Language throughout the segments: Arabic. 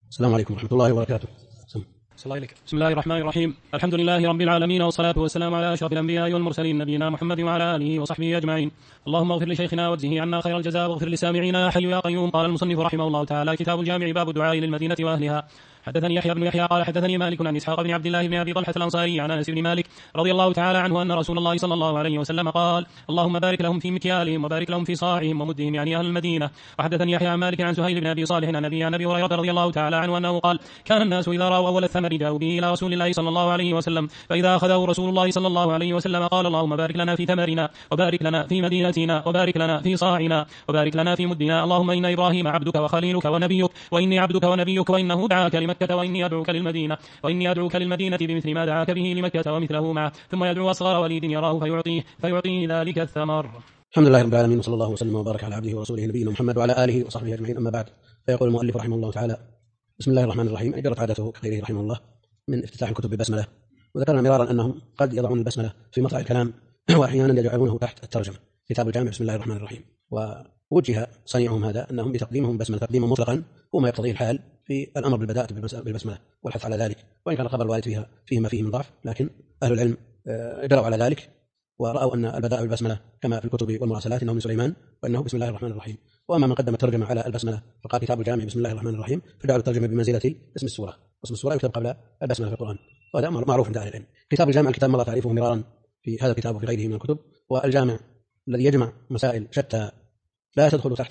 السلام عليكم ورحمة الله وبركاته. بسم الله الرحمن الرحيم. الحمد لله رب العالمين، والصلاة والسلام على أشرف الأنبياء والمرسلين نبينا محمد وعلى آله وصحبه أجمعين. اللهم اغفر لشيخنا واجزه عنا خير الجزاء، واغفر لسامعينا يا حي يا قيوم. قال المصنف رحمه الله تعالى: كتاب الجامع، باب الدعاء للمدينة وأهلها. حدثني يحيى بن يحيى قال حدثني مالك عن إسحاق بن عبد الله بن أبي طلحة الأنصاري عن أنس بن مالك رضي الله تعالى عنه أن رسول الله صلى الله عليه وسلم قال: اللهم بارك لهم في مكيالهم وبارك لهم في صاعهم ومدهم، يعني أهل المدينة. وحدثني يحيى عن مالك عن سهيل بن أبي صالح عن أبي هريرة رضي الله تعالى عنه أنه قال: كان الناس إذا رأوا أول الثمر جاءوا به إلى رسول الله صلى الله عليه وسلم، فإذا أخذه رسول الله صلى الله عليه وسلم قال: اللهم بارك لنا في ثمرنا، وبارك لنا في مدينتنا، وبارك لنا في صاعنا، وبارك لنا في مدنا. اللهم إن إبراهيم عبدك وخليلك ونبيك، وإني عبدك ونبيك، وإنه دعاك لمكة، وإني أدعوك للمدينة، للمدينة بمثل ما دعاك به لمكة ومثله معه، ثم يدعو أصغر وليد يراه فيعطيه ذلك الثمر. الحمد لله رب العالمين، وصلى الله وسلم وبارك على عبده ورسوله نبينا محمد وعلى آله وصحبه أجمعين. أما بعد، فيقول المؤلف رحمه الله تعالى: بسم الله الرحمن الرحيم. جرت عادته كغيره رحمه الله من افتتاح الكتب بالبسملة، وذكرنا مرارا أنهم قد يضعون البسملة في مطلع الكلام وأحيانا يجعلونه تحت الترجمة. كتاب الجامع بسم الله الرحمن الرحيم. ووجه صنيعهم هذا أنهم بتقديمهم بسملة تقديما مطلقا هو ما يقتضيه الحال في الأمر بالبداءة بالبسملة والحث على ذلك، وإن كان الخبر الوارد فيه ما فيه من ضعف، لكن أهل العلم جروا على ذلك ورأوا أن البداء بالبسملة كما في الكتب والمراسلات إنه من سليمان، وأنه بسم الله الرحمن الرحيم. وأما من قدم الترجمة على البسملة فقال كتاب الجامع بسم الله الرحمن الرحيم، فجعلوا الترجمة بمنزلة اسم السورة، واسم السورة يكتب قبل البسملة في القرآن، وهذا معروف عند أهل العلم. كتاب الجامع الكتاب مر تعريفه مرارا في هذا الكتاب وفي غيره من الكتب، والجامع الذي يجمع مسائل شتى لا تدخل تحت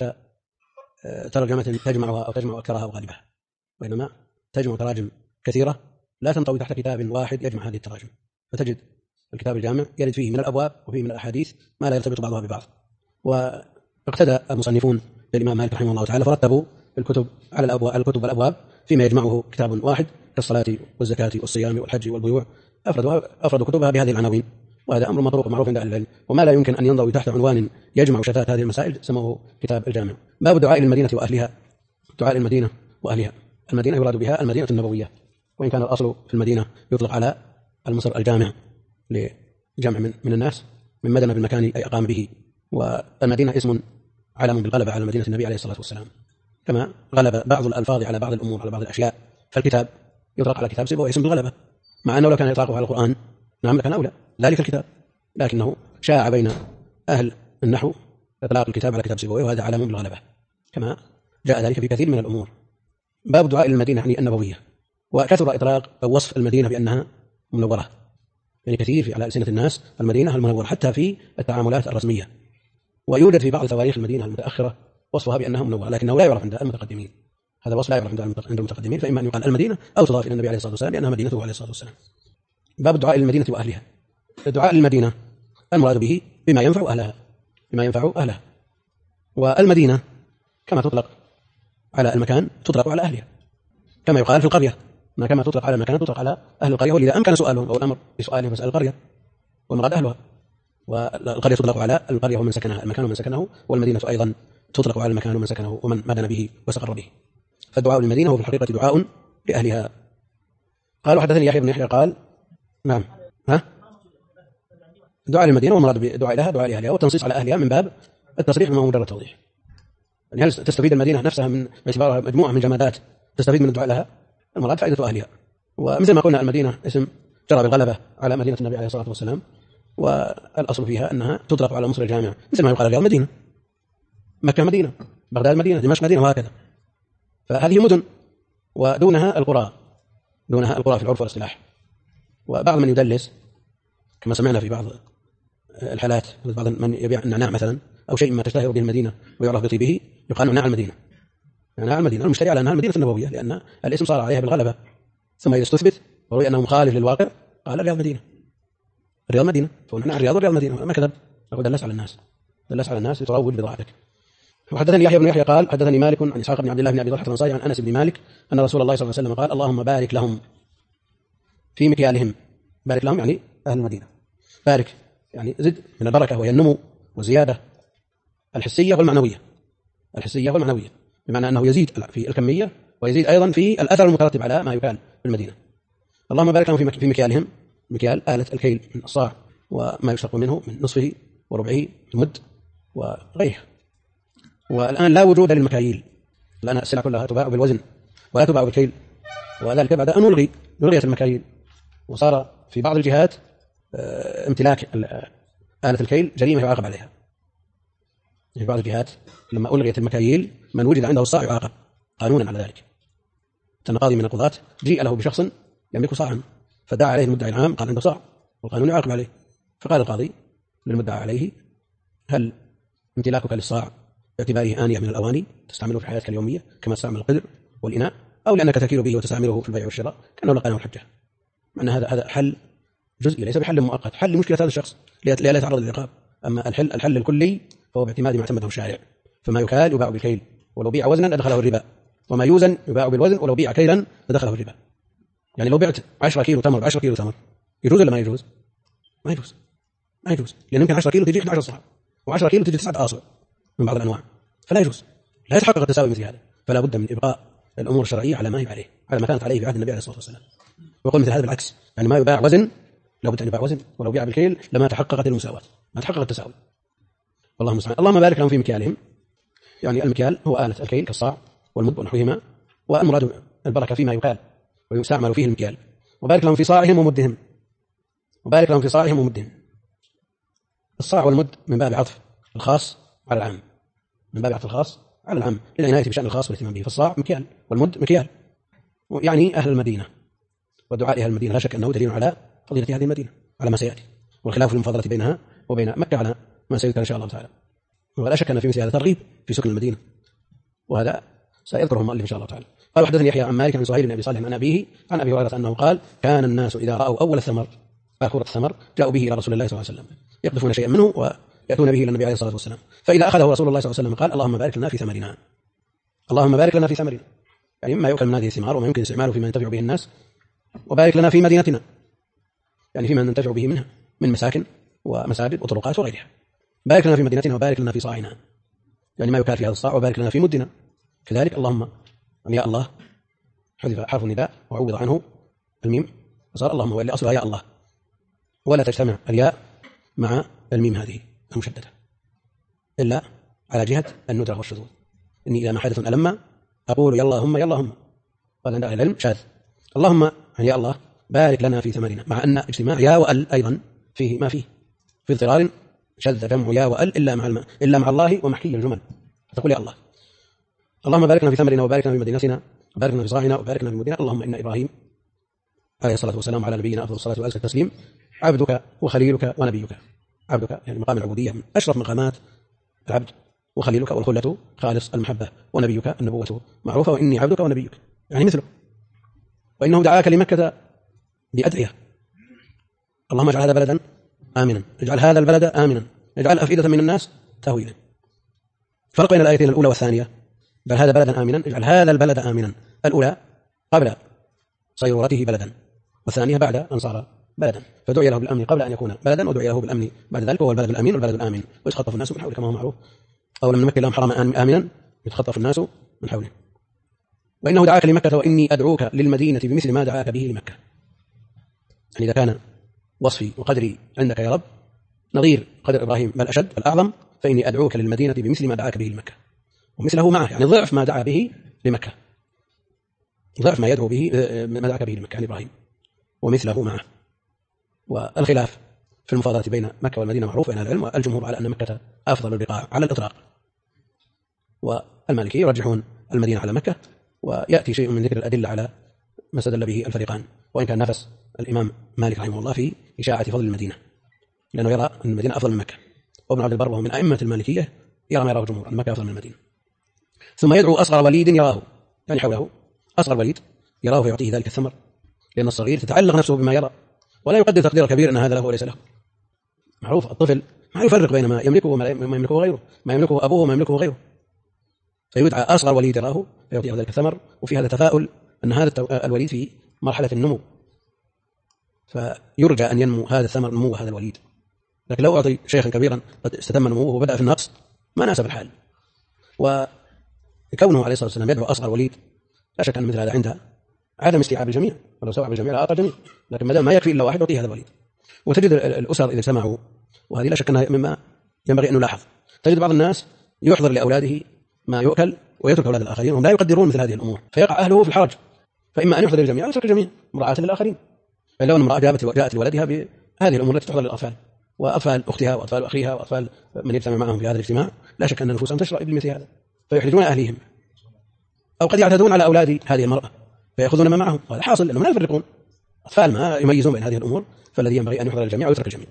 ترجمة تجمعها أو تجمع أكثرها أو غالبها، وإنما تجمع تراجم كثيرة لا تنطوي تحت كتاب واحد يجمع هذه التراجم. فتجد الكتاب الجامع يرد فيه من الأبواب وفيه من الأحاديث ما لا يرتبط بعضها ببعض. واقتدى المصنفون للإمام مالك رحمه الله تعالى فرتبوا الكتب على الكتب والأبواب فيما يجمعه كتاب واحد كالصلاة والزكاة والصيام والحج والبيوع، أفردوا كتبها بهذه العناوين، وهذا أمر مطروق معروف عند أهل العلم. وما لا يمكن أن ينضوي تحت عنوان يجمع شتات هذه المسائل سموه كتاب الجامع. باب دعاء المدينة وأهلها. دعاء المدينة وأهلها. المدينة يراد بها المدينة النبوية، وإن كان الأصل في المدينة يطلق على المصر الجامع لجمع من الناس من مدن بالمكان أي أقام به. والمدينة اسم علم بالغلبة على مدينة النبي عليه الصلاة والسلام، كما غلب بعض الألفاظ على بعض الأمور على بعض الأشياء، فالكتاب يطلق على كتاب سبوه اسم بالغلبة، مع أنه لو كان يطلقه على القرآن نعم لكان أولى ذلك الكتاب، لكنه شاع بين أهل النحو إطلاق الكتاب على كتاب سبوه، وهذا علم بالغلبة كما جاء ذلك في كثير من الأمور. باب دعاء المدينة يعني النبوية. وكثر إطلاق أو وصف المدينة بأنها منورة، يعني كثير في على ألسنة الناس المدينة المنورة حتى في التعاملات الرسمية، ويوجد في بعض تواريخ المدينة المتأخرة وصفها بأنها منورة، لكنه لا يعرف عند المتقدمين. هذا الوصف لا يعرف عند المتقدمين، فإما أن يقال المدينة أو تضاف إلى النبي عليه الصلاة والسلام بأنها مدينته عليه الصلاة والسلام. باب الدعاء للمدينة وأهلها. الدعاء للمدينة المراد به بما ينفع أهلها، والمدينة كما تطلق على المكان تطلق على أهلها، كما يقال في القرية كما تطلق على المكان تطلق على أهل القرية، ولذا أمكن سؤالهم أو الأمر بسؤالهم فاسأل القرية والمراد أهلها. والقرية تطلق على القرية ومن سكنها، المكان ومن سكنه، والمدينة أيضا تطلق على المكان ومن سكنه ومن مدن به وسقر به. فالدعاء للمدينة هو في الحقيقة دعاء لأهلها. قالوا حدثني يحيى بن يحيى قال نعم دعاء للمدينة ومراد بدعاء لها دعاء لأهلها، والتنصيص على أهلها من باب التصريح بما هو مجرد التوضيح. يعني هل تستفيد المدينة نفسها من اعتبارها مجموعة من جمادات تستفيد من الدعاء لها؟ المراد فائدة أهلها. ومثل ما قلنا المدينة اسم جرى بالغلبة على مدينة النبي عليه الصلاة والسلام، والأصل فيها أنها تطلق على مصر الجامع، مثل ما يقال الرياض مدينة، مكة مدينة، بغداد مدينة، دمشق مدينة، وهكذا. فهذه مدن ودونها القرى في العرف والاصطلاح. وبعض من يدلس كما سمعنا في بعض الحالات، بعض من يبيع النعناع مثلا أو شيء ما تشتهر به المدينة ويعرف بطيبه يقال نعناع المدينة، المشتري على أنها المدينة النبوية لأن الاسم صار عليها بالغلبة، ثم إذا استثبت وروي أنه مخالف للواقع قال الرياض مدينة، فنحن الرياض والرياض مدينة، ما كذب، أقول دلس على الناس لتروج بضاعتك. وحدثني يحيى بن يحيى قال حدثني مالك عن إسحاق بن عبد الله بن أبي طلحة الأنصاري عن أنس بن مالك أن رسول الله صلى الله عليه وسلم قال اللهم بارك لهم في مكيالهم. بارك لهم يعني أهل المدينة، بارك يعني زد من البركة وهي النمو والزيادة الحسية والمعنوية، بمعنى أنه يزيد في الكمية ويزيد أيضا في الأثر المترتب على ما يكال في المدينة. اللهم بارك لهم في مكيالهم، مكيال آلة الكيل من الصاع وما يشتق منه من نصفه وربعه المد وغيره. والآن لا وجود للمكاييل، لأن السلع كلها تباع بالوزن ولا تباع بالكيل، وذلك بعد أن ألغيت المكاييل، وصار في بعض الجهات امتلاك آلة الكيل جريمة يعاقب عليها. في بعض الجهات لما ألغيت المكاييل من وجد عنده الصاع يعاقب قانونا على ذلك. كان قاضي من القضاة جيء له بشخص يملك صاعا، فدعا عليه المدعي العام قال عنده صاع والقانون يعاقب عليه، فقال القاضي للمدعى عليه: هل امتلاكك للصاع باعتباره آنية من الأواني تستعمله في حياتك اليومية كما تستعمل القدر والإناء، أو لأنك تكيل به وتستعمله في البيع والشراء؟ كأنه لقانه الحجة. مع هذا حل جزئي ليس بحل مؤقت، حل لمشكلة هذا الشخص لا يتعرض للعقاب. أما الحل الكلي فهو باعتماد ما اعتمده الشارع، فما يكال يباع بالكيل ولو بيع وزنا أدخله الربا، وما يوزن يباع بالوزن ولو بيع كيلا أدخله الربا. يعني لو بعت 10 كيلو تمر ب10 كيلو تمر يجوز ولا ما يجوز؟ ما يجوز، لأن يمكن 10 كيلو تجي 11 صاع، و10 كيلو تجي 9 آصع من بعض الأنواع، فلا يجوز، لا يتحقق التساوي مثل هذا. فلا بد من إبقاء الأمور الشرعية على ما هي عليه، على ما كانت عليه في عهد النبي عليه الصلاة والسلام. ويقول مثل هذا بالعكس، يعني ما يباع وزن لو بد أن يباع وزن، ولو بيع بالكيل لما تحققت المساواة، ما تحقق التساوي. والله المستعان. اللهم بارك لهم في مكيالهم، يعني المكيال هو آلة الكيل كالصاع والمد ونحوهما، والمراد البركة فيما يكال ويستعمل فيه المكيال. وبارك لهم في صاعهم ومدهم، وبارك لهم في صاعهم ومدهم. الصاع والمد من باب عطف الخاص على العام، من باب عطف الخاص على العام للعناية بشأن الخاص والاهتمام به. فالصاع مكيال والمد مكيال، يعني أهل المدينة ودعاء أهل المدينة لا شك أنه دليل على فضيلة هذه المدينة على ما سيأتي، والخلاف في المفاضلة بينها وبين مكة على ما سيذكر إن شاء الله تعالى. ولا شك أن في مثل هذا ترغيب في سكن المدينة، وهذا سيذكره المؤلف إن شاء الله تعالى. قال: حدثني يحيى عن مالك عن سهيل بن أبي صالح عن أبيه عن أبي هريرة أنه قال: كان الناس إذا رأوا أول الثمر آخر الثمر جاءوا به إلى رسول الله صلى الله عليه وسلم يقذفون شيئا منه ويأتون به إلى النبي عليه الصلاة والسلام، فإذا أخذه رسول الله صلى الله عليه وسلم قال: اللهم بارك لنا في ثمرنا، اللهم بارك لنا في ثمرنا، يعني مما يؤكل من هذه الثمار وما يمكن استعماله فيما ينتفع به الناس، وبارك لنا في مدينتنا، يعني فيما ننتفع به منها من مساكن ومساجد وطرقات وغيرها. بارك لنا في مدينتنا وبارك لنا في صاعنا، يعني ما يكال في هذا الصاع، وبارك لنا في مدنا كذلك. اللهم يا الله حذف حرف النداء وعوض عنه الميم وصار اللهم، هو اللي أصلها يا الله، ولا تجتمع الياء مع الميم هذه المشددة إلا على جهة الندرة والشذوذ. إني إذا ما حدث ألما أقول يا اللهم يا اللهم، قال عند أهل العلم شاذ. اللهم يا الله بارك لنا في ثمرنا، مع أن اجتماع يا وأل أيضا فيه ما فيه في اضطرار شذ جمع يا وأل إلا مع الله ومحكي الجمل، فتقول يا الله. اللهم بارك لنا في ثمرنا وبارك لنا في مدينتنا وبارك لنا في صاعنا وبارك لنا في مدينة. اللهم إن إبراهيم عليه الصلاة والسلام على نبينا أفضل الصلاة وأزكى التسليم عبدك وخليلك ونبيك. عبدك يعني مقام العبودية من أشرف مقامات العبد، وخليلك والخلة خالص المحبة، ونبيك النبوة معروفة، وإني عبدك ونبيك يعني مثله. وإنه دعاك لمكة بأدعية: اللهم اجعل هذا بلدا آمنا، اجعل هذا البلد آمنا، اجعل أفئدة من الناس تهوي إليه. فرق بين الآيتين الأولى والثانية: اجعل هذا بلدا آمنا، اجعل هذا البلد آمنا. الأولى قبل صيرورته بلدا، والثانية بعد أن صار بلدا، فدعي له بالأمن قبل أن يكون بلدا، ودعي له بالأمن بعد ذلك، وهو البلد الأمين والبلد الآمن. ويتخطف الناس من حوله كما هو معروف: أولم نمكن لهم حرما آمنا يتخطف الناس من حوله. وإنه دعاك لمكة وإني أدعوك للمدينة بمثل ما دعاك به لمكة. يعني إذا كان وصفي وقدري عندك يا رب نظير قدر إبراهيم بل أشد بل أعظم، فإني أدعوك للمدينة بمثل ما دعاك به لمكة، ومثله معه يعني ضعف ما دعا به لمكة، ضعف ما يدعو به ما دعاك به لمكة عن إبراهيم ومثله معه. والخلاف في المفاضلة بين مكة والمدينة معروف بين العلم، والجمهور على أن مكة أفضل البقاع على الإطلاق، والمالكي يرجحون المدينة على مكة، ويأتي شيء من ذكر الأدلة على ما استدل به الفريقان، وإن كان نفس الإمام مالك رحمه الله في إشاعة فضل المدينة، لأنه يرى أن المدينة أفضل من مكة، وابن عبد البر وهو من أئمة المالكية يرى ما يراه الجمهور أن مكة أفضل من المدينة. ثم يدعو أصغر وليد يراه، يعني حوله أصغر وليد يراه فيعطيه ذلك الثمر، لأن الصغير تتعلق نفسه بما يرى ولا يقدر تقدير الكبير أن هذا له وليس له. معروف الطفل ما يفرق بين ما يملكه وما يملكه غيره، ما يملكه أبوه وما يملكه غيره، فيدعى أصغر وليد يراه فيعطيه ذلك الثمر. وفي هذا تفاؤل أن هذا الوليد في مرحلة النمو، فيرجى أن ينمو هذا الثمر نمو هذا الوليد. لكن لو أعطي شيخا كبيرا قد استتم نموه وبدأ في النقص ما ناسب الحال. وكونه عليه الصلاة والسلام يدعو أصغر وليد لا شك أن مثل هذا عنده عدم استيعاب الجميع، ولو استوعب الجميع لأعطى الجميع، لكن ما دام ما يكفي إلا واحد يعطيه هذا الوليد. وتجد الأسر إذا اجتمعوا، وهذه لا شك أنها مما ينبغي أن نلاحظ، تجد بعض الناس يحضر لأولاده ما يؤكل ويترك أولاد الآخرين وهم لا يقدرون مثل هذه الأمور، فيقع أهله في الحرج، فإما أن يحضر الجميع أو يترك الجميع مراعاة للآخرين. فلو أن امرأة جاءت لولدها بهذه الأمور التي تحضر للأطفال وأطفال أختها وأطفال أخيها وأطفال من يجتمع معهم في هذا الاجتماع، لا شك أن نفوسهم تشرأ بمثل هذا فيحرجون أهليهم، أو قد يعتدون على أولاد هذه المرأة فيأخذون ما معهم، وهذا حاصل لأنهم لا يفرقون أطفال ما يميزون بين هذه الأمور، فالذي ينبغي أن يحضر الجميع ويترك الجميع.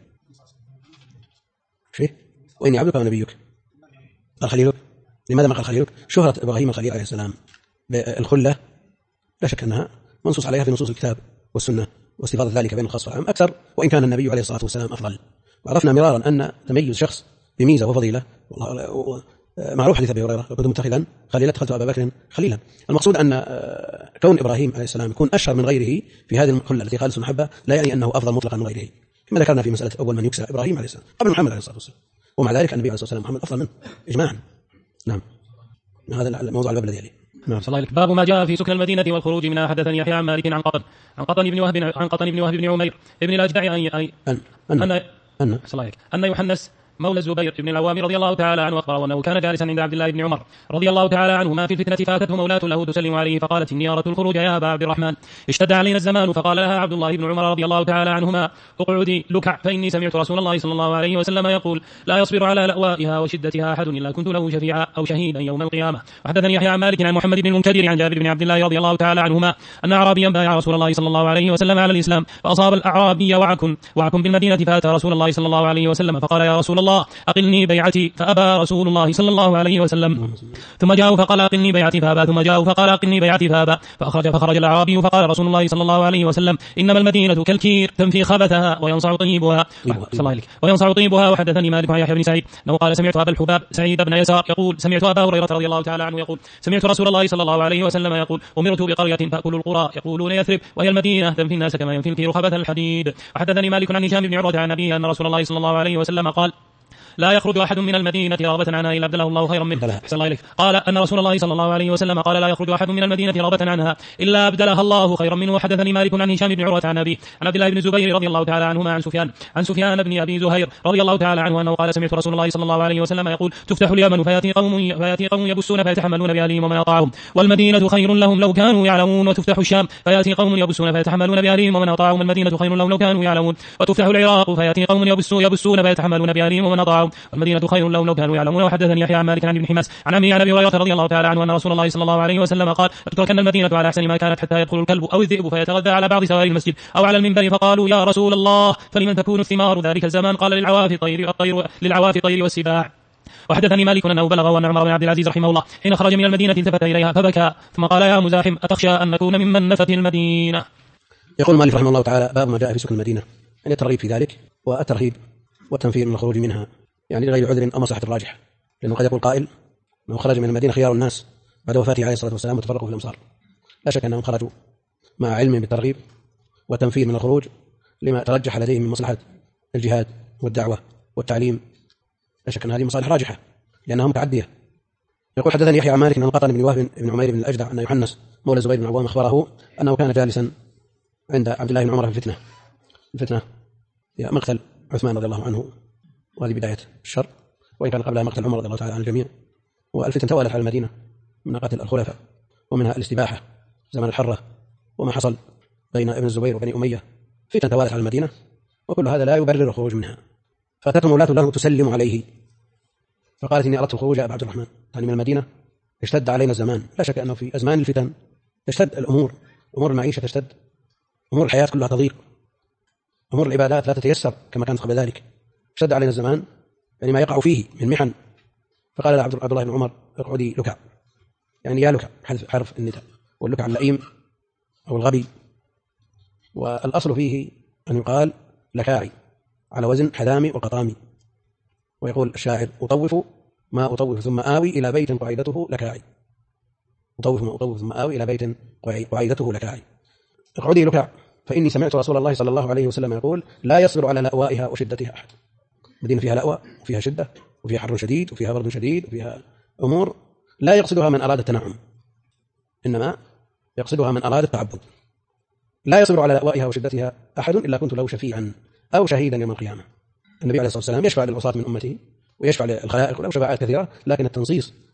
شيء وإني عبدك ونبيك قال خليلك. لماذا ما قال خليلك؟ شهرة إبراهيم الخليل عليه السلام بالخلة لا شك أنها منصوص عليها في نصوص الكتاب والسنة، واستفاضة ذلك بين الخاص والعام أكثر، وإن كان النبي عليه الصلاة والسلام أفضل. وعرفنا مرارا أن تميز شخص بميزة وفضيلة معروف حديث أبي هريرة كنت متخذا خليلا اتخذت أبا بكر خليلا. المقصود أن كون إبراهيم عليه السلام يكون أشهر من غيره في هذه الخلة التي خالص محبة لا يعني أنه أفضل مطلقا من غيره، كما ذكرنا في مسألة أول من يكسى إبراهيم عليه السلام قبل محمد عليه الصلاة والسلام، ومع ذلك النبي عليه الصلاة والسلام محمد أفضل منه إجماعا. نعم هذا الموضوع الباب الذي يليه. نعم. باب ما جاء في سكن المدينة والخروج منها. حدثني يحيى عن مالك عن قطن بن وهب بن عمير ابن الأجدع أن يحنس مولى الزبير بن العوام رضي الله تعالى عنه أخبره أنه كان جالسا عند عبد الله بن عمر رضي الله تعالى عنهما في الفتنة، فاتته مولاة له تسلم عليه فقالت إني أردت الخروج يا أبا عبد الرحمن، اشتد علينا الزمان، فقال لها عبد الله بن عمر رضي الله تعالى عنهما اقعدي لكع، فإني سمعت رسول الله صلى الله عليه وسلم يقول لا يصبر على لأوائها وشدتها أحد إلا كنت له شفيعا أو شهيدا يوم القيامة. وحدثني يحيى عن مالك عن محمد بن المنكدر عن جابر بن عبد الله رضي الله تعالى عنهما أن أعرابيا بايع رسول الله صلى الله عليه وسلم على الإسلام، فأصاب الأعرابي وعك بالمدينة، فأتى رسول الله صلى الله عليه وسلم فقال يا رسول الله أقلني بيعتي، فأبى رسول الله صلى الله عليه وسلم. ثم جاءوا فقال أقلني بيعتي فأبى، ثم جاءوا فقال أقلني بيعتي فأبى، فخرج الأعرابي فقال رسول الله صلى الله عليه وسلم إنما المدينة كالكير تنفي خبثها وينصع طيبها. وحدثني مالك عن يحيى بن سعيد أنه قال سمعت أبا الحباب سعيد بن يسار يقول سمعت أبا هريرة رضي الله تعالى عنه يقول سمعت رسول الله صلى الله عليه وسلم يقول أمرت بقرية تأكل القرى يقولون يثرب، وهي المدينة تنفي الناس كما ينفي الكير خبث الحديد. وحدثني مالك عن هشام بن عروة عن أبيه أن رسول الله صلى الله عليه وسلم قال لا يخرج أحد من المدينة رغبة عنها إلا أبدله الله خيرا منه. قال أن رسول الله صلى الله عليه وسلم قال لا يخرج أحد من المدينة رغبة عنها إلا أبدلها الله خيرا منه. وحدثني مالك عن هشام بن عروة عن أبيه عن عبد الله بن الزبير رضي الله تعالى عنهما عن سفيان بن أبي زهير رضي الله تعالى عنه أنه قال سمعت رسول الله صلى الله عليه وسلم يقول تفتح اليمن فيأتي قوم يبسون فيتحملون بأهلهم ومن أطاعهم والمدينة خير لهم لو كانوا يعلمون. وتفتح الشام فيأتي قوم يبسون فيتحملون بأهلهم ومن أطاعهم والمدينة خير لهم لو كانوا يعلمون. وتفتح العراق فيأتي قوم يبسون فيتحملون بأهلهم ومن أطاعهم والمدينة خير لهم لو كانوا يعلمون. وحدثني يحيى عن مالك عن ابن حماس عن عمه عن ابي هريره رضي الله تعالى عنه ان رسول الله صلى الله عليه وسلم قال لتتركن المدينه على احسن ما كانت حتى يدخل الكلب او الذئب فيتغذى على بعض سواري المسجد او على المنبر، فقالوا يا رسول الله فلمن تكون الثمار ذلك الزمان؟ قال للعواف طير والسباع. وحدثني مالك انه بلغ ان عمر بن عبد العزيز رحمه الله حين خرج من المدينه التفت اليها فبكى ثم قال يا مزاحم اتخشى ان نكون ممن نفت المدينه. يقول مالك رحمه الله تعالى باب ما جاء في سكن المدينه، يعني الترغيب في ذلك والترهيب والتنفير من الخروج منها، يعني لغير عذر او مصلحه الراجح، لأنه قد يقول قائل أنه خرج من المدينة خيار الناس بعد وفاته عليه الصلاة والسلام وتفرقوا في الأمصار. لا شك أنهم خرجوا مع علم بالترغيب والتنفير من الخروج لما ترجح لديهم من مصلحة الجهاد والدعوة والتعليم. لا شك أن هذه مصالح راجحة لأنها متعدية. يقول حدثني يحيى عن مالك أن قطن بن وهب بن عمير بن الأجدع أن يحنس مولى الزبير بن العوام أخبره أنه كان جالسا عند عبد الله بن عمر في الفتنة هي مقتل عثمان رضي الله عنه، وهذه بداية الشر، وإن كان قبلها مقتل عمر رضي الله تعالى عن الجميع. والفتن توالت على المدينة من قتل الخلفاء ومنها الاستباحة زمن الحرة وما حصل بين ابن الزبير وبني أمية، فتن توالت على المدينة وكل هذا لا يبرر الخروج منها. فأتته مولاة له تسلم عليه فقالت إني أردت الخروج يا أبا عبد الرحمن، يعني من المدينة اشتد علينا الزمان. لا شك أنه في أزمان الفتن تشتد الأمور، أمور المعيشة تشتد، أمور الحياة كلها تضيق، أمور العبادات لا تتيسر كما كانت قبل ذلك. اشتد علينا الزمان يعني ما يقع فيه من محن. فقال عبد الله بن عمر اقعدي لكع، يعني يا لكع حرف النداء، واللكع اللئيم أو الغبي، والأصل فيه أن يقال لكاعي على وزن حذامي وقطامي. ويقول الشاعر أطوف ما أطوف ثم آوي إلى بيت قعيدته لكاعي، أطوف ما أطوف ثم آوي إلى بيت قعيدته لكاعي. اقعدي لكع فإني سمعت رسول الله صلى الله عليه وسلم يقول لا يصبر على لأوائها وشدتها أحد. مدينة فيها لأوى وفيها شدة وفيها حر شديد وفيها برد شديد وفيها أمور لا يقصدها من أراد التنعم، إنما يقصدها من أراد التعبد. لا يصبر على لأوائها وشدتها أحد إلا كنت له شفيعا أو شهيدا يوم القيامة. النبي عليه الصلاة والسلام يشفع للعصاة من أمته ويشفع للخلائق ولو شفاعات كثيرة، لكن التنصيص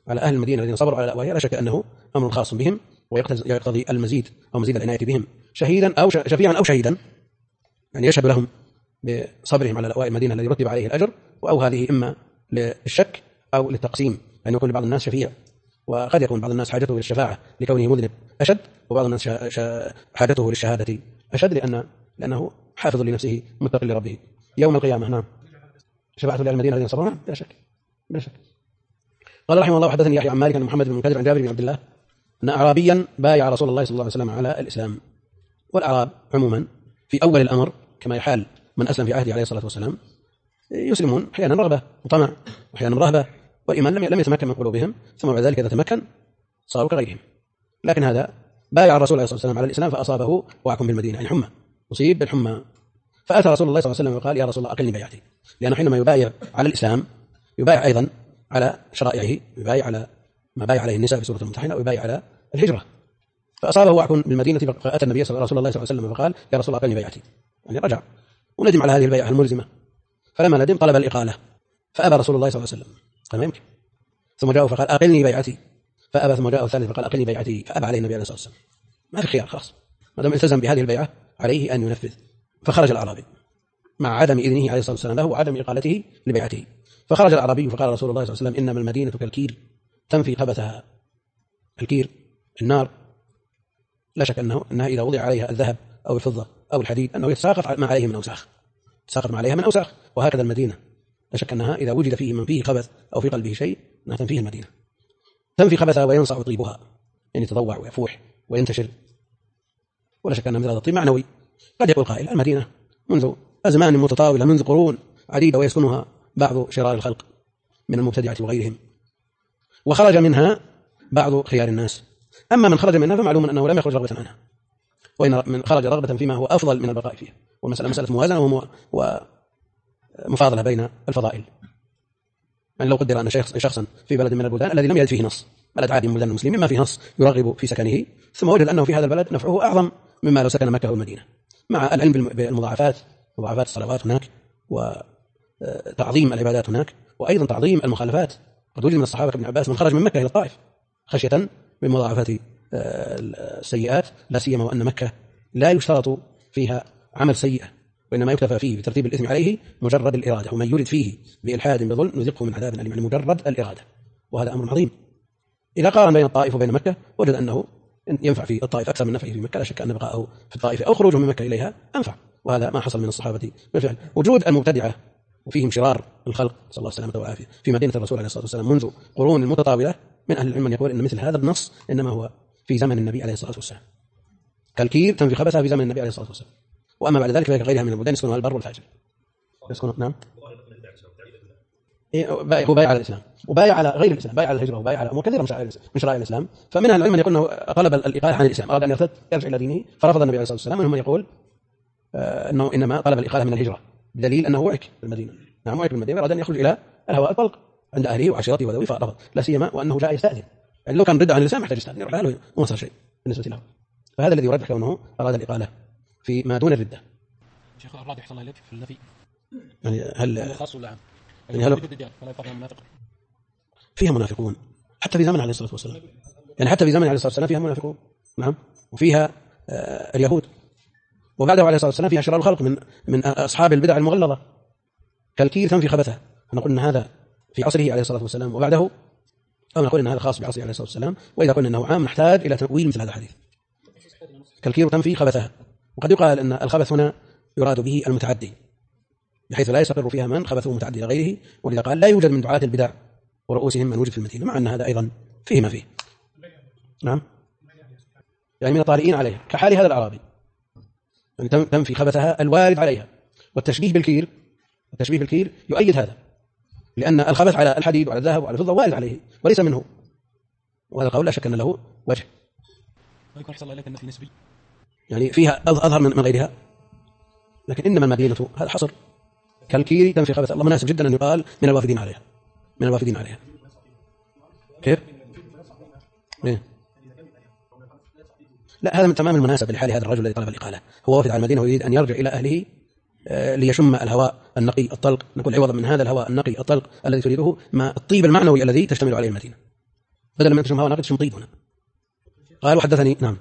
على أهل المدينة الذين صبروا على الأواهي لا شك أنه أمر خاص بهم، ويقتضي المزيد أو مزيد العناية بهم شهيدا أو شفيعا أو شهيدا، يعني يشهد لهم بصبرهم على الأواهي المدينة الذي رتب عليه الأجر، أو هذه إما للشك أو للتقسيم، يعني يكون لبعض الناس شفيع، وقد يكون بعض الناس حاجته للشفاعة لكونه مذنب أشد، وبعض الناس حاجته للشهادة أشد لأنه حافظ لنفسه متقي لربه يوم القيامة. نعم. شفاعة لأهل المدينة الذين صبروا، بلا شك بلا شك. قال رحمه الله: حدثني يحيى عن مالك عن محمد بن منكدر عن جابر بن عبد الله أن أعرابيا بايع رسول الله صلى الله عليه وسلم على الإسلام. والأعراب عموما في أول الأمر كما يحال من أسلم في عهده عليه الصلاة والسلام يسلمون أحيانا رغبة وطمع وأحيانا رهبة، والإيمان لم يتمكن من قلوبهم، ثم بعد ذلك إذا تمكن صاروا كغيرهم. لكن هذا بايع الرسول عليه الصلاة والسلام على الإسلام فأصابه وعك بالمدينة، يعني حمى، أصيب بالحمى، فأتى رسول الله صلى الله عليه وسلم وقال: يا رسول الله أقلني بيعتي، لأنه حينما يبايع على الإسلام يبايع أيضا على شرائعه، يبايع على ما بايع عليه النساء في سورة الممتحنة، ويبايع على الهجرة. فأصابه وعك بالمدينة فأتى النبي رسول الله صلى الله عليه وسلم فقال: يا رسول الله أقلني بيعتي، يعني رجع وندم على هذه البيعة الملزمة. فلما ندم طلب الإقالة فأبى رسول الله صلى الله عليه وسلم، قال: ما يمكن. ثم جاءه فقال: أقلني بيعتي، فأبى. ثم جاءه الثالث فقال: أقلني بيعتي، فأبى عليه النبي عليه الصلاة والسلام. ما في خيار، خلاص ما دام التزم بهذه البيعة عليه أن ينفذ. فخرج الأعرابي مع عدم إذنه عليه الصلاة والسلام له وعدم إقالته لبيعته. فخرج الأعرابي فقال رسول الله صلى الله عليه وسلم: إنما المدينة كالكير تنفي خبثها. الكير النار، لا شك أنها إذا وضع عليها الذهب أو الفضة أو الحديد أنه يتساقط ما عليه من أوساخ، تساقط ما عليها من أوساخ. وهكذا المدينة لا شك أنها إذا وجد فيه من فيه خبث أو في قلبه شيء أنها تنفيه المدينة، تنفي خبثها وينصع طيبها، يعني يتضوع ويفوح وينتشر. ولا شك أن مثل هذا الطيب معنوي. قد يقول قائل: المدينة منذ أزمان متطاولة، منذ قرون عديدة، ويسكنها بعض شرار الخلق من المبتدعة وغيرهم، وخرج منها بعض خيار الناس. أما من خرج منها فمعلوم أنه لم يخرج رغبة عنها، وإن من خرج رغبة فيما هو أفضل من البقاء فيها. والمسألة مسألة موازنة ومفاضلة بين الفضائل. يعني لو قدر أن شخصا في بلد من البلدان الذي لم يرد فيه نص، بلد عادي من بلدان المسلمين ما فيه نص يرغب في سكنه، ثم وجد أنه في هذا البلد نفعه أعظم مما لو سكن مكة أو المدينة، مع العلم بالمضاعفات، مضاعفات الصلوات هناك، وتعظيم العبادات هناك، وأيضا تعظيم المخالفات. قد وجد من الصحابة ابن عباس من خرج من مكة إلى الطائف خشية من مضاعفات السيئات، لا سيما وأن مكة لا يشترط فيها عمل سيئة، وإنما يكتفى فيه بترتيب الإثم عليه مجرد الإرادة، ومن يرد فيه بإلحاد بظلم نذقه من عذاب أليم، يعني مجرد الإرادة، وهذا أمر عظيم. إذا قارن بين الطائف وبين مكة وجد أنه ينفع في الطائف أكثر من نفعه في مكة، لا شك أن بقاءه في الطائف أو خروجه من مكة إليها أنفع، وهذا ما حصل من الصحابة بالفعل. وجود المبتدعة وفيهم شرار الخلق صلى الله عليه وسلم والعافية في مدينة الرسول عليه الصلاة والسلام منذ قرون متطاولة، من أهل العلم من يقول إن مثل هذا النص إنما هو في زمن النبي عليه الصلاة والسلام، كالكير تنفي خبثها في زمن النبي عليه الصلاة والسلام. وأما بعد ذلك فهي غيرها من البلدان يسكنها البر والفاجر، يسكنها. نعم. هو بايع على الإسلام وبايع على غير الإسلام، بايع على الهجرة وبايع على أمور كثيرة من شرائع الإسلام. فمنها العلم من يقول أنه طلب الإقالة عن الإسلام، أراد أن يرتد يرجع إلى دينه فرفض النبي عليه الصلاة والسلام. ومنهم من يقول أنه إنما طلب الإقالة من الهجرة بدليل أنه وعك في المدينة. نعم، وعك في المدينة، أراد أن يخرج إلى الهواء الطلق عند أهله وعشيرته وذويه فرفض، لا سيما وأنه جاء يستأذن، يعني لو كان رد عن الإسلام محتاج يستأذن يروح له وما صار شيء بالنسبة له. فهذا الذي يرجح كونه أراد الإقالة في ما دون الردة. شيخ الراجح صلى الله عليه في النفي، يعني هل خاص ولا عام؟ يعني هل فلا يفرق منافق؟ فيها منافقون حتى في زمن عليه الصلاة والسلام، يعني حتى في زمن عليه الصلاة والسلام فيها منافقون. نعم. وفيها اليهود، وبعده عليه الصلاة والسلام فيها شرار الخلق من أصحاب البدع المغلظة كالكير تنفي خبثه. نقول إن هذا في عصره عليه الصلاة والسلام وبعده، أو نقول إن هذا خاص بعصره عليه الصلاة والسلام، وإذا قلنا إنه عام نحتاج إلى تأويل مثل هذا الحديث. كالكير تنفي خبثها، وقد يقال أن الخبث هنا يراد به المتعدي، بحيث لا يستقر فيها من خبثه متعدي إلى غيره، ولذا قال لا يوجد من دعاة البدع ورؤوسهم من وجد في المدينة، مع أن هذا أيضا فيه ما فيه. نعم، يعني من الطارئين عليها كحال هذا الأعرابي، يعني تنفي خبثها الوارد عليها. والتشبيه بالكير يؤيد هذا، لأن الخبث على الحديد وعلى الذهب وعلى الفضة وارد عليه وليس منه، وهذا القول لا شك أن له وجه. ويكون حصل إليك النفي النسبي، يعني فيها أظهر من غيرها، لكن إنما المدينة هذا حصر كالكير تنفي خبث. الله مناسب جدا أن يقال من الوافدين عليها. كيف؟ ليه؟ لا، هذا من تمام المناسبة لحال هذا الرجل الذي طلب الإقالة، هو وافد على المدينة ويريد أن يرجع إلى أهله ليشم الهواء النقي الطلق. نقول عوضا من هذا الهواء النقي الطلق الذي تريده ما الطيب المعنوي الذي تشتمل عليه المدينة. بدل من تشمها وناقد تشمطيط هنا. قال وحدثني نعم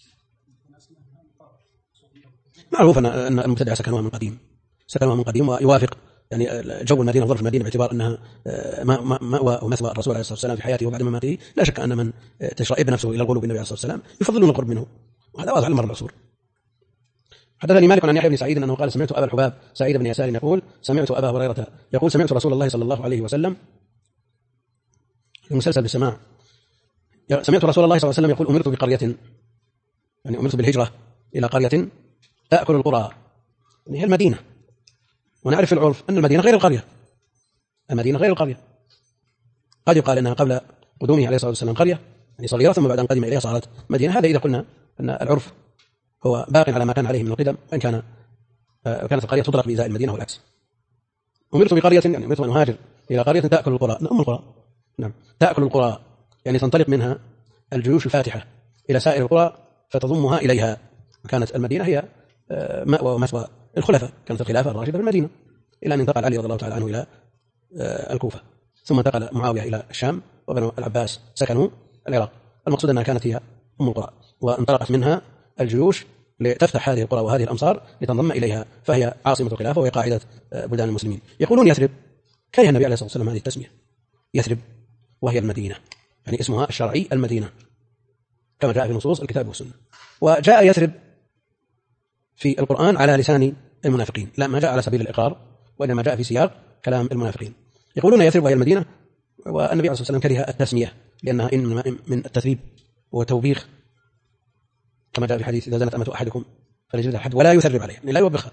معروف أن المبتدع سكنوها من قديم ويوافق يعني جو المدينة وظرف المدينة باعتبار أنها مأوى ومثوى الرسول عليه الصلاة والسلام في حياته وبعد مماته. لا شك أن من تشرئب نفسه إلى الغلو بالنبي عليه الصلاة والسلام يفضلون القرب منه، وهذا واضح على مر العصور. حدثني مالك عن يحيى بن سعيد أنه قال سمعت أبا الحباب سعيد بن يسار يقول سمعت أبا هريرة يقول سمعت رسول الله صلى الله عليه وسلم المسلسل بالسماع سمعت رسول الله صلى الله عليه وسلم يقول أمرت بقرية، يعني أمرت بالهجرة إلى قرية تأكل القرى، يعني هي المدينة، ونعرف في العرف أن المدينة غير القرية، المدينة غير القرية. قد يقال أنها قبل قدومه عليه الصلاة والسلام قرية يعني صغيرة، ثم بعد أن قدم إليها صارت مدينة. هذا إذا قلنا أن العرف هو باق على ما كان عليه من القدم، وإن كانت القرية تطلق بإزاء المدينة والعكس. أمرت بقرية يعني أمرت أن أهاجر إلى قرية تأكل القرى، أم القرى نعم تأكل القرى، يعني تنطلق منها الجيوش الفاتحة إلى سائر القرى فتضمها إليها. كانت المدينة هي مأوى ومثوى الخلفاء، كانت الخلافة الراشدة في المدينة إلى أن انتقل علي رضي الله تعالى عنه إلى الكوفة، ثم انتقل معاوية إلى الشام، وبنو العباس سكنوا العراق. المقصود أنها كانت هي أم القرى، وانطلقت منها الجيوش لتفتح هذه القرى وهذه الأمصار لتنضم إليها، فهي عاصمة الخلافة وهي قاعدة بلدان المسلمين. يقولون يثرب، كره النبي عليه الصلاة والسلام هذه التسمية يثرب، وهي المدينة، يعني اسمها الشرعي المدينة كما جاء في نصوص الكتاب والسنة. وجاء يثرب في القرآن على لسان المنافقين، لا ما جاء على سبيل الإقرار، وإنما جاء في سياق كلام المنافقين. يقولون يثرب وهي المدينة، والنبي عليه الصلاة والسلام كره التسمية لأنها إن من التثريب وتوبيخ، كما جاء في حديث إذا زنت أمة أحدكم فليجلدها الحد ولا يثرب عليها، يعني لا يوبخها،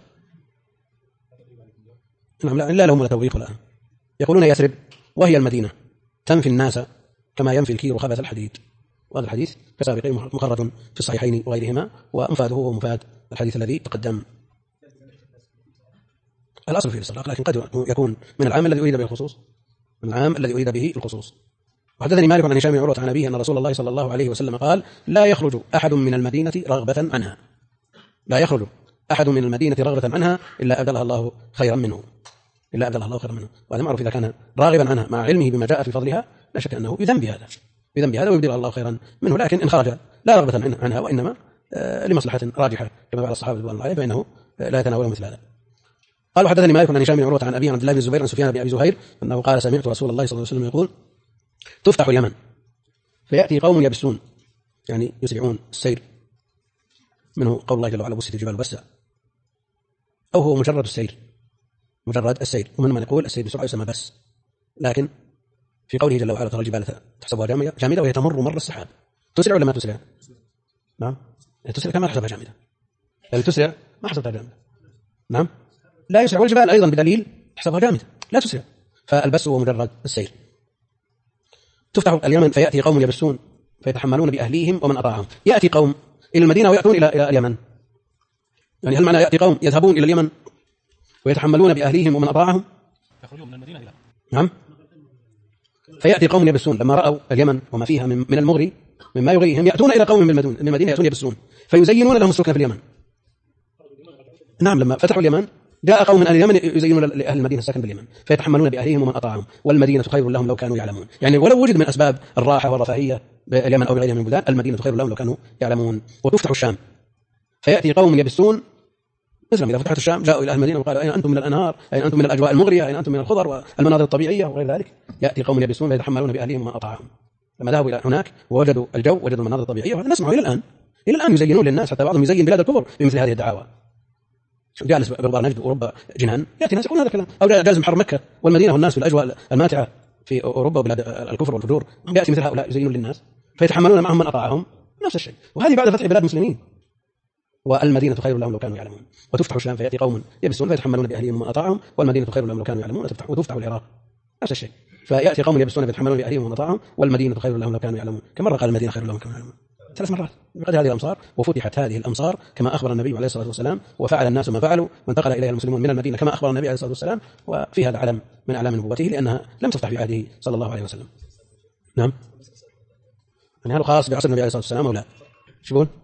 نعم لا لهم ولا توبيخ ولا. يقولون يثرب وهي المدينة تنفي الناس كما ينفي الكير خبث الحديد. وهذا الحديث كسابق مخرج في الصحيحين وغيرهما، ومفاده هو مفاد الحديث الذي تقدم. الأصل فيه الإطلاق، لكن قد يكون من العام الذي أريد به الخصوص، من العام الذي أريد به الخصوص. وحدثني مالك عن هشام بن عروة عن أبيه أن رسول الله صلى الله عليه وسلم قال لا يخرج أحد من المدينة رغبة عنها، لا يخرج أحد من المدينة رغبة عنها إلا أبدلها الله خيرا منه، إلا أبدلها الله خيرا منه. وهذا معروف، إذا كان راغبا عنها مع علمه بما جاء في فضلها لا شك أنه يذم بهذا ويبدلها الله خيرا منه. لكن إن خرج لا رغبة عنها وإنما لمصلحة راجحة كما فعل الصحابة رضوان الله عليهم فإنه لا يتناول مثل هذا. قال وحدثني مالك عن هشام بن عروة عن أبيه عن عبد الله بن الزبير عن سفيان بن أبي زهير أنه قال سمعت رسول الله صلى الله عليه وسلم يقول تفتح اليمن فيأتي قوم يبسون، يعني يسرعون السير، منه قول الله جل وعلا بست الجبال بسا، أو هو مجرد السير، ومن من يقول السير بسرعة يسمى بس. لكن في قوله جل وعلا ترى الجبال تحسبها جامدة وهي تمر مر السحاب، تسرع ولا ما تسرع؟ نعم تسرع كما تحسبها جامدة، يعني تسرع ما حسبتها جامدة، نعم لا يسرع، والجبال أيضا بدليل تحسبها جامدة لا تسرع، فالبس هو مجرد السير. تفتح اليمن فيأتي قوم يبسون فيتحملون بأهليهم ومن أطاعهم. يأتي قوم إلى المدينة ويأتون إلى اليمن، يعني هل معنى يأتي قوم يذهبون إلى اليمن ويتحملون بأهليهم ومن أطاعهم؟ يخرجون من المدينة إلى نعم. فيأتي قوم يبسون لما رأوا اليمن وما فيها من المغري مما يغريهم يأتون إلى قوم من المدينة يأتون يبسون فيزينون لهم السكن في اليمن. نعم لما فتحوا اليمن جاء قوم من أهل اليمن يزينون لأهل المدينة السكن باليمن فيتحملون بأهليهم ومن أطاعهم، والمدينة خير لهم لو كانوا يعلمون. يعني ولو وجد من أسباب الراحة والرفاهية باليمن أو بغيرها من البلدان المدينة خير لهم لو كانوا يعلمون. وتفتح الشام فيأتي قوم يبسون، مثلا إذا فتحت الشام جاءوا إلى أهل المدينة وقالوا أين أنتم من الأنهار، أين أنتم من الأجواء المغرية، أين أنتم من الخضر والمناظر الطبيعية وغير ذلك. يأتي قوم يبسون فيتحملون بأهليهم ومن أطاعهم. لما ذهبوا إلى هناك ووجدوا الجو وجدوا المناظر الطبيعية، وهذا نسمعه إلى الآن يزينون للناس، حتى بعضهم يزين بلاد الكفر بمثل هذه الدعاوى. جالس بغبار نجد وأوروبا جنان يأتي ناس يقولون هذا الكلام، أو جالس بحر مكة والمدينة والناس في الأجواء الماتعة في أوروبا وبلاد الكفر والفجور، يأتي مثل هؤلاء يزينون للناس فيتحملون معهم من أطاعهم نفس الشيء. وهذه بعد فتح بلاد المسلمين، والمدينة خير لهم لو كانوا يعلمون. وتفتح الشام فيأتي قوم يبسون فيتحملون بأهليهم ومن أطاعهم، والمدينة خير لهم لو كانوا يعلمون. وتفتح العراق نفس الشيء، فيأتي قوم يبسون فيتحملون بأهليهم ومن أطاعهم، والمدينة خير لهم لو كانوا يعلمون. كم مرة قال المدينة خير لهم لو كانوا يعلمون؟ 3 مرات بقدر هذه الأمصار. وفتحت هذه الأمصار كما أخبر النبي عليه الصلاة والسلام، وفعل الناس ما فعلوا، وانتقل إليها المسلمون من المدينة كما أخبر النبي عليه الصلاة والسلام. وفي هذا علم من أعلام نبوته لأنها لم تفتح في عهده صلى الله عليه وسلم. نعم، يعني هل خاص بعصر النبي عليه الصلاة والسلام أو لا؟ شو يقول؟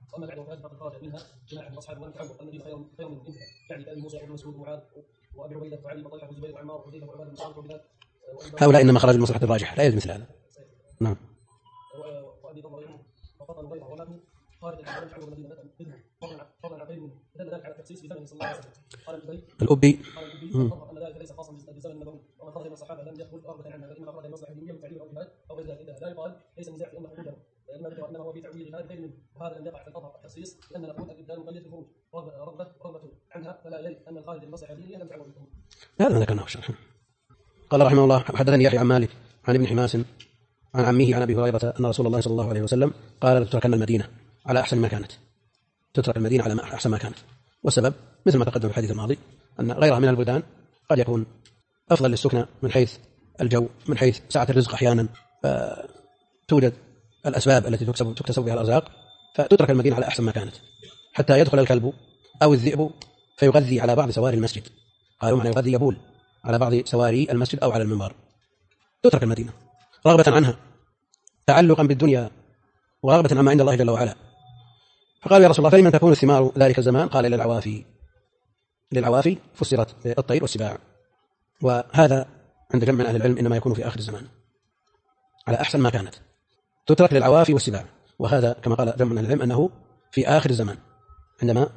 واما بعد وفاه فقد خرج منها جماعه من اصحاب ولم تعمر الذين خير منها يعني كابي موسى بن مسعود ومعاذ وابي عبيده وعلي وطلحه وزبير وعمار وحذيفه وعباده بن صامت وبلال. هؤلاء انما خرجوا المصلحه الراجحه، لا يجوز مثل هذا. نعم. وابي ضمر وفضل غيره ولكن خارج الحرم عنه الذين فضلا عن غيرهم دل ذلك على التخصيص بزمن صلى الله عليه وسلم. قال الأبي ان ذلك ليس خاصا بالزمن النبوي ومن خرج من الصحابه لم يخرج رغبه عنها فانما خرج لمصلحه دينيه من تعليل او جهاد او غير ذلك. لا يقال ليس نزاع في ان خروجه انما هو في تعويل هذا غير منه وهذا لم يقع في القطع التخصيص لان نقول الابدال مقيد الخروج رغبه عنها فلا يلي ان الخارج من المصلحه الدينيه لم تعمل بهم. هذا ذكرناه في الشرح. قال رحمه الله حدثني يحيى عن مالك عن ابن حماس عن عمه عن ابي هريره ان رسول الله صلى الله عليه وسلم قال لتتركن المدينه على احسن ما كانت، تترك المدينه على احسن ما كانت. والسبب مثل ما تقدم في الحديث الماضي ان غيرها من البلدان قد يكون افضل للسكنى من حيث الجو، من حيث سعه الرزق احيانا، توجد الاسباب التي تكتسب بها الارزاق، فتترك المدينه على احسن ما كانت حتى يدخل الكلب او الذئب فيغذي على بعض سواري المسجد. قالوا معنى يغذي يبول على بعض سواري المسجد او على المنبر. تترك المدينه رغبه عنها، تعلقا بالدنيا ورغبه عما عند الله جل وعلا. فقال يا رسول الله فلمن تكون الثمار ذلك الزمان؟ قال للعوافي. للعوافي فسرت بالطير والسباع، وهذا عند جمع من اهل العلم انما يكون في اخر الزمان على احسن ما كانت، تترك للعوافي والسباع. وهذا كما قال جمع من اهل العلم انه في اخر الزمان، عندما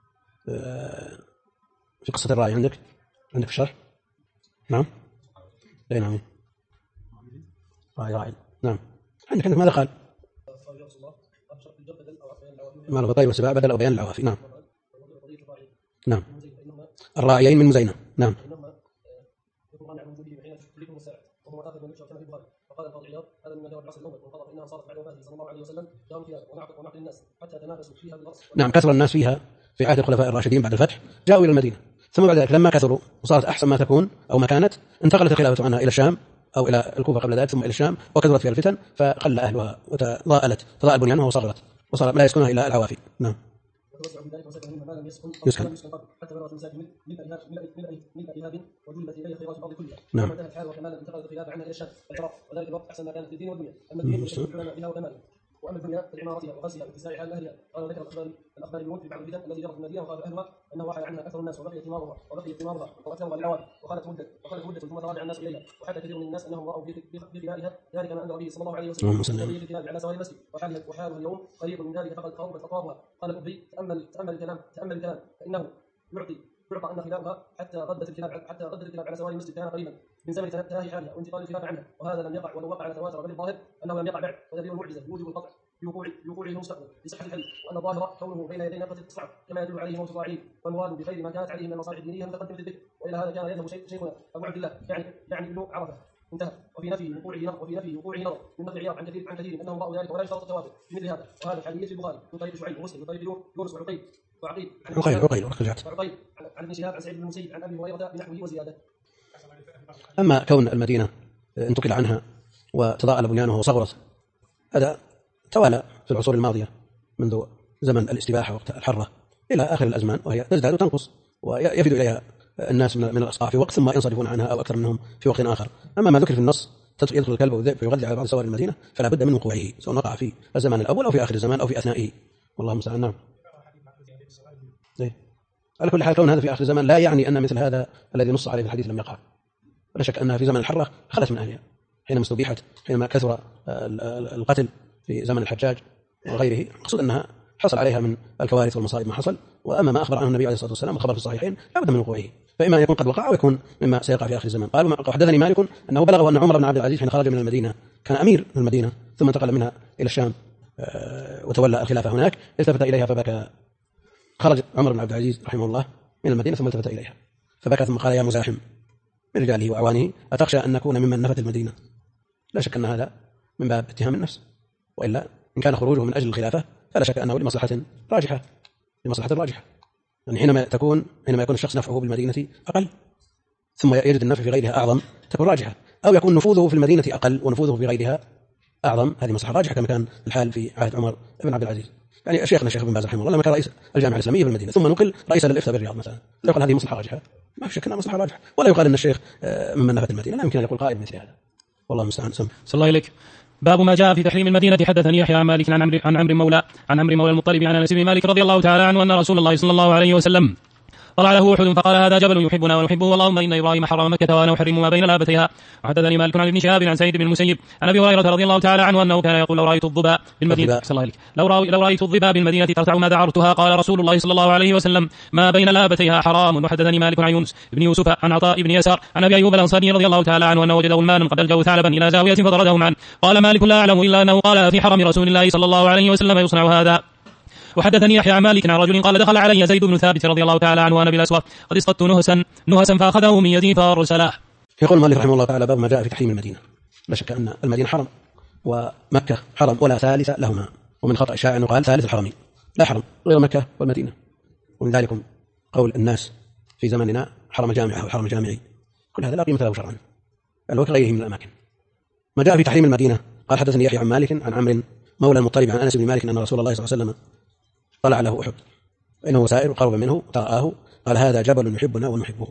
في قصه الراعي عندك في الشرح. نعم اي نعم راعي نعم عندك ماذا قال؟ ما له طير والسباع بدل او بيان العوافي. نعم نعم الراعيين من مزينة. نعم فقال القاضي عياض هذا من مجال العصر الاول وانقضى فانها صارت بعد وفاته صلى الله عليه وسلم دام فيها ونعقل الناس حتى تنافسوا فيها بالرأس. نعم كثر الناس فيها في عهد الخلفاء الراشدين بعد الفتح، جاءوا الى المدينه، ثم بعد ذلك لما كثروا وصارت احسن ما تكون او ما كانت، انتقلت الخلافه عنها الى الشام او الى الكوفه قبل ذلك ثم الى الشام، وكثرت فيها الفتن فقل اهلها وتضاءل بنيانها وصغرت وصار لا يسكنها الا العوافي. نعم يسكن حتى بلغت المساجد من إيهاب وجلبت إليه خيرات الأرض كلها. نعم انتهت الحال وكمالا انتقلت الخلافة عنها إلى الشام والعراق، وذلك الوقت أحسن ما كانت في الدين والدنيا. أما الدين يشتغلون بها وكمالا، وأما الدنيا فلعمارتها وغزها واتساع حال أهلها. قال ذكر الأخبار الموت في بعض الفتن التي جرت في المدينة وقال أهلها أنه وحي عنها أكثر الناس وبقيت ثمارها وأكثرها للعوافي وخلت مدة ثم تراجع الناس إليها، وحتى كثير من الناس أنهم رأوا في بنائها ذلك ما أنزل به صلى الله عليه وسلم على سوار المسجد، وحالها اليوم قريب من ذلك فقد قربت أطوارها. قال الأبي تأمل الكلام فإنه يعطى أن خلافها حتى غدت الكلاب على سوار المسجد كان قريبا من زمن تناهي حالها وانتقال الخلاف عنها، وهذا لم يقع ولو وقع لتواتر، بل الظاهر أنه لم يقع بعد، ودليل المعجزة يوجب القطع بوقوعه المستقبل لصحة الحديث، وأن الظاهر كونه بين يدي ناقة تصعد كما يدل عليه موت الراعين، والمراد بخير ما كانت عليه من المصالح الدينية متقدم في الذكر، وإلى هذا كان يذهب شيخنا أبو عبد الله يعني ابن عرفة. انتهى. وفي نفي وقوعه نظر من نقل عياض عن كثير انهم راوا ذلك ولا يشترط التواتر في مثل هذا، وهذا الحديث في البخاري من طريق شعيب ومسلم من طريق يونس وعقيل عن ابن شهاب عن سعيد بن المسيب عن ابي هريره بنحوه وزياده. اما كون المدينه انتقل عنها وتضاءل بنيانه وصغرت، هذا توالى في العصور الماضيه منذ زمن الاستباحه وقت الحره الى اخر الازمان، وهي تزداد وتنقص ويفد اليها الناس من الأصقاع في وقت ثم ينصرفون عنها أو أكثر منهم في وقت آخر. أما ما ذكر في النص يدخل الكلب والذئب فيغذي على بعض سوار المدينة فلا بد من وقوعه سواء وقع في الزمان الأول أو في آخر الزمان أو في أثنائه، والله المستعان. نعم على كل حال كون هذا في آخر الزمان لا يعني أن مثل هذا الذي نص عليه في الحديث لم يقع، ولا شك أنها في زمن الحرة خلت من أهلها حينما استبيحت، حينما كثر القتل في زمن الحجاج وغيره، مقصود أنها حصل عليها من الكوارث والمصائب ما حصل. وأما ما أخبر عنه النبي عليه الصلاة والسلام الخبر في الصحيحين لا بد من وقوعه، فإما أن يكون قد وقع أو يكون مما سيقع في آخر الزمان. قال وحدثني مالك أنه بلغه أن عمر بن عبد العزيز حين خرج من المدينة كان أمير في المدينة ثم انتقل منها إلى الشام وتولى الخلافة هناك، التفت إليها فبكى. خرج عمر بن عبد العزيز رحمه الله من المدينة ثم التفت إليها فبكى ثم قال يا مزاحم من رجاله وأعوانه أتخشى أن نكون ممن نفت المدينة؟ لا شك أن هذا من باب اتهام النفس، وإلا إن كان خروجه من أجل الخلافة فلا شك أنه لمصلحة راجحة. يعني حينما يكون الشخص نفعه بالمدينة أقل ثم يجد النفع في غيرها أعظم تكون راجحة، أو يكون نفوذه في المدينة أقل ونفوذه في غيرها أعظم، هذه مصلحة راجحة كما كان الحال في عهد عمر بن عبد العزيز. يعني شيخنا الشيخ بن باز رحمه الله لما كان رئيس الجامعة الإسلامية في المدينة ثم نقل رئيسا للإفتاء بالرياض مثلا، لا يقال هذه مصلحة راجحة، ما في شك أنها مصلحة راجحة، ولا يقال أن الشيخ ممن نفت المدينة، لا يمكن أن يقول قائل مثل هذا، والله المستعان. صلى الله عليك. باب ما جاء في تحريم المدينة. حدثني يحيى عن مالك عن عمرو مولى المطلب عن أنس بن مالك رضي الله تعالى عنه أن رسول الله صلى الله عليه وسلم طلع له أحد فقال هذا جبل يحبنا ونحبه اللهم إن إبراهيم حرم مكة وأنا أحرم ما بين لابتيها. وحدثني مالك عن ابن شهاب عن سعيد بن المسيب عن أبي هريرة رضي الله تعالى عنه أنه كان يقول لو رأيت الظباء بالمدينة لو رأيت الظباء بالمدينة ترتع ما دعرتها. قال رسول الله صلى الله عليه وسلم ما بين لابتيها حرام. وحدثني مالك عن يونس بن يوسف عن عطاء بن يسار عن أبي أيوب الأنصاري رضي الله تعالى عنه أنه وجد غلمانا قد ألجوا ثعلبا إلى زاوية فطردهم عنه. قال مالك لا أعلم إلا أنه قال في حرم رسول الله صلى الله عليه وسلم يصنع هذا. وحدثني يحيى عن مالك عن رجل قال دخل علي زيد بن ثابت رضي الله تعالى عنه وانا بالاسواق قد اصطدت نهسا فاخذه من يدي فارسله. يقول مالك رحمه الله تعالى باب ما جاء في تحريم المدينه. لا شك ان المدينه حرم ومكه حرم ولا ثالث لهما، ومن خطأ الشاعر انه قال ثالث الحرمين، لا حرم غير مكه والمدينه. ومن ذلك قول الناس في زماننا حرم جامعه وحرم جامعي، كل هذا لا قيمه له شرعا بل وكغيره من الاماكن. ما جاء في تحريم المدينه قال حدثني يحيى عن مالك عن عمرو مولى المطلب عن انس بن مالك ان رسول الله صلى الله عليه وسلم طلع له أحد إنه سائر قرب منه ترآه قال هذا جبل يحبنا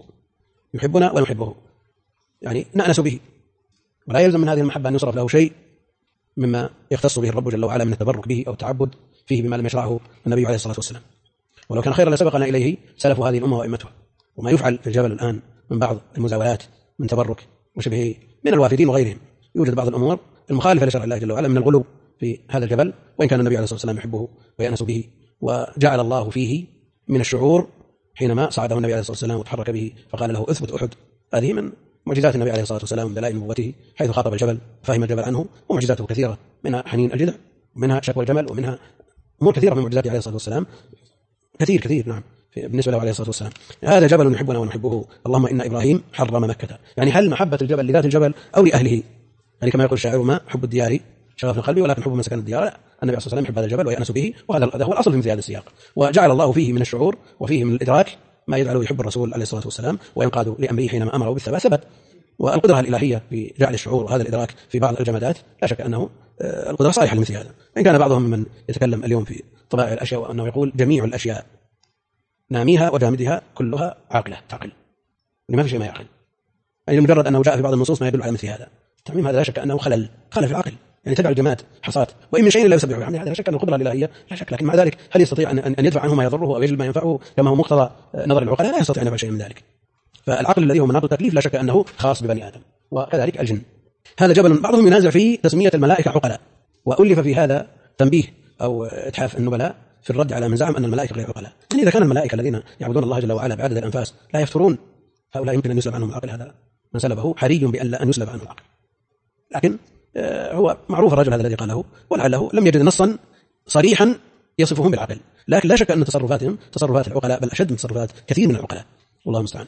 ونحبه، يعني نأنس به، ولا يلزم من هذه المحبة أن يصرف له شيء مما يختص به الرب جل وعلا من التبرك به أو التعبد فيه بما لم يشرعه النبي عليه الصلاة والسلام. ولو كان خيرا لسبقنا إليه سلف هذه الأمة وأئمتها. وما يفعل في الجبل الآن من بعض المزاولات من تبرك وشبهه من الوافدين وغيرهم، يوجد بعض الأمور المخالفة لشرع الله جل وعلا من الغلو في هذا الجبل، وإن كان النبي عليه الصلاة والسلام يحبه ويأنس به، وجعل الله فيه من الشعور حينما صعده النبي عليه الصلاة والسلام وتحرك به فقال له اثبت أحد. هذه من معجزات النبي عليه الصلاة والسلام من دلائل نبوته، حيث خاطب الجبل فهم الجبل عنه. ومعجزاته كثيرة، منها حنين الجذع ومنها شكوى الجمل ومنها أمور كثيرة من معجزاته عليه الصلاة والسلام، كثير نعم بالنسبة له عليه الصلاة والسلام. هذا جبل يحبنا ونحبه اللهم إن إبراهيم حرم مكة. يعني هل محبة الجبل لذات الجبل أو لأهله؟ يعني كما يقول الشاعر ما حب الديار شغفنا قلبي ولكن حب من سكن الديار. لا، النبي عليه الصلاة والسلام يحب هذا الجبل ويأنس به، وهذا هو الأصل في مثل هذا السياق. وجعل الله فيه من الشعور وفيه من الإدراك ما يجعله يحب الرسول عليه الصلاة والسلام وينقاد لأمره حينما أمره بالثبات ثبت. والقدرة الإلهية في جعل الشعور وهذا الإدراك في بعض الجمادات لا شك أنه القدرة صالحة لمثل هذا. إن كان بعضهم من يتكلم اليوم في طبائع الأشياء وأنه يقول جميع الأشياء ناميها وجامدها كلها عاقلة تعقل، لما في شيء ما يعقل، يعني مجرد أنه جاء في بعض النصوص ما يدل على مثل هذا. تعميم هذا لا شك أنه خلل في العقل، يعني تجعل الجماد حصات وإن من شيء لا يسبح بحمده، هذا لا شك أن القدرة الإلهية لا شك، لكن مع ذلك هل يستطيع أن يدفع عنه ما يضره أو يجلب ما ينفعه كما هو مقتضى نظر العقلاء؟ لا يستطيع أن يفعل شيء من ذلك. فالعقل الذي هو مناط التكليف لا شك أنه خاص ببني آدم، وكذلك الجن. هذا جبل بعضهم ينازع في تسمية الملائكة عقلاء، وألف في هذا تنبيه أو إتحاف النبلاء في الرد على من زعم أن الملائكة غير عقلاء. يعني إذا كان الملائكة الذين يعبدون الله جل وعلا بعدد الأنفاس لا يفترون، هؤلاء يمكن أن يسلب عنهم العقل. هذا من سلبه حري بأن لا أن يسلب عنه العقل. لكن هو معروف الرجل هذا الذي قاله، ولعله لم يجد نصا صريحا يصفهم بالعقل، لكن لا شك أن تصرفاتهم تصرفات العقلاء، بل أشد من تصرفات كثير من العقلاء، والله المستعان.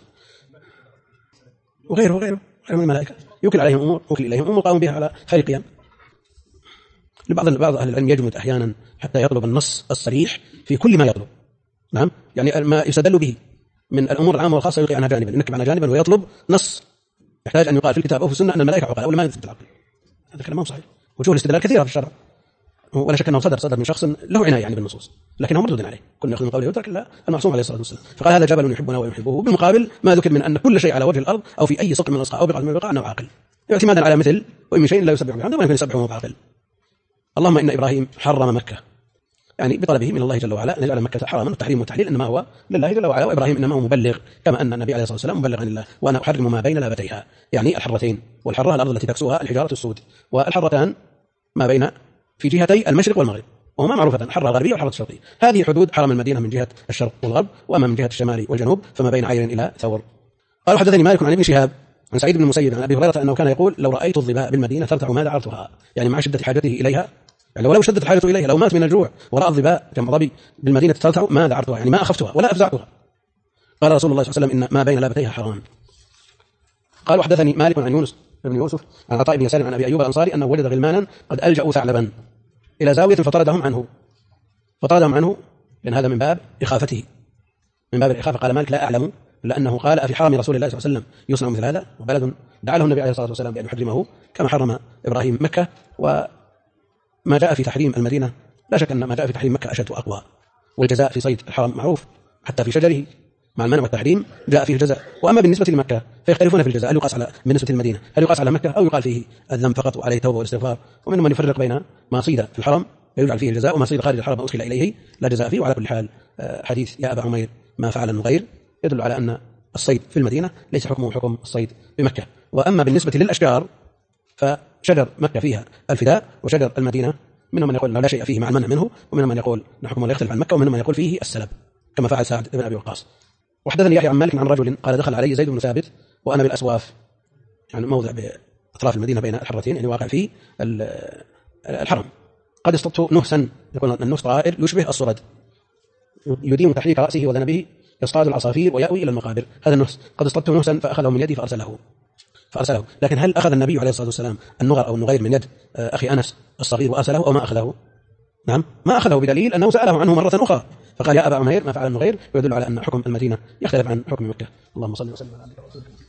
وغيره من الملائكة يوكل إليهم أمور قاموا بها على خير قيام. بعض أهل العلم يجمد أحيانا حتى يطلب النص الصريح في كل ما يطلب. نعم، يعني ما يستدل به من الأمور العامة والخاصة يلقي عنها جانبا، ينكب عنها جانبا ويطلب نص يحتاج أن يقال في الكتاب أو في السنة أن الملائكة عقلاء ولا ما يثبت العقل. هذا كلام صحيح، وجوه الاستدلال كثيرة في الشرع، ولا شك أنه صدر من شخص له عناية يعني بالنصوص، لكنه مردود عليه، كل يأخذ من قوله ويترك إلا المعصوم عليه الصلاة والسلام. فقال هذا جبل يحبنا ونحبه، بالمقابل ما ذكر من أن كل شيء على وجه الأرض أو في أي سقع من الأسقاع أو بقعة من البقاع أنه عاقل، اعتمادا على مثل وإن من شيء لا يسبح بحمده ولا يمكن يسبحه وهو عاقل. اللهم إن إبراهيم حرم مكة، يعني بطلبه من الله جل وعلا أن يجعل مكة حراما، والتحريم والتحليل إنما هو لله جل وعلا، وإبراهيم إنما هو مبلغ، كما أن النبي عليه الصلاة والسلام مبلغ عن الله. وأنا أحرم ما بين لابتيها، يعني الحرتين، والحرة الأرض التي تكسوها الحجارة السود، والحرتان ما بين في جهتي المشرق والمغرب، وهما معروفة الحرة الغربية والحرة الشرقية. هذه حدود حرم المدينة من جهة الشرق والغرب، وأما من جهة الشمال والجنوب فما بين عير إلى ثور. قال حدثني مالك عن ابن شهاب عن سعيد بن المسيب عن أبي هريرة أنه كان يقول لو رأيت الظباء بالمدينة ترتع ما دعرتها، يعني مع شدة حاجته إليها، يعني ولو شدت الحاجة إليها، لو مات من الجوع ورأى الظباء جمع ظبي بالمدينة ترتع ما دعرتها، يعني ما أخفتها ولا أفزعتها. قال رسول الله صلى الله عليه وسلم إن ما بين لابتيها حرام. قال وحدثني مالك عن يونس بن يوسف عن عطاء بن يسار عن أبي أيوب الأنصاري أنه وجد غلمانا قد ألجأوا ثعلبا إلى زاوية فطردهم عنه، لأن هذا من باب إخافته، من باب الإخافة. قال مالك لا أعلم لأنه قال أفي حرم رسول الله صلى الله عليه وسلم يصنع مثل هذا، وبلد دعا له النبي عليه الصلاة والسلام بأن يحرمه كما حرم إبراهيم مكة. وما جاء في تحريم المدينة لا شك أن ما جاء في تحريم مكة أشد وأقوى، والجزاء في صيد الحرم معروف حتى في شجره، مع المنع والتحريم جاء فيه الجزاء. وأما بالنسبة لمكة فيختلفون في الجزاء، هل يقاس على بالنسبة للمدينة هل يقاس على مكة أو يقال فيه الذنب فقط وعليه توبة والاستغفار. ومنهم من يفرق بين ما صيد في الحرم فيجعل فيه الجزاء وما صيد خارج الحرم أدخل إليه لا جزاء فيه. وعلى كل حال حديث يا أبا عمير ما فعل النغير يدل على أن الصيد في المدينة ليس حكمه حكم الصيد بمكة. وأما بالنسبة للأشجار فشجر مكة فيها الفداء وشجر المدينة منهم من يقول لا شيء فيه مع المنع منه، ومنهم من يقول حكمه لا يختلف عن مكة، ومنهم من يقول فيه السلب كما فعل سعد بن أبي وقاص. وحدثني يحيى عن مالك عن رجل قال دخل علي زيد بن ثابت وأنا بالأسواف، يعني موضع بأطراف المدينة بين الحرتين يعني واقع فيه الحرم، قد اصطدت نهسا، يقول النهس طائر يشبه الصرد يديم تحريك رأسه وذنبه يصطاد العصافير ويأوي إلى المقابر، هذا النهس قد اصطدته نهسا فأخذه من يدي فأرسله. لكن هل أخذ النبي عليه الصلاة والسلام النغر أو النغير من يد أخي أنس الصغير وأرسله أو ما أخذه؟ نعم ما أخذه، بدليل أنه سأله عنه مرة أخرى فقال يا أبا عمير ما فعل النغير، ويدل على أن حكم المدينة يختلف عن حكم مكة. اللهم صل وسلم على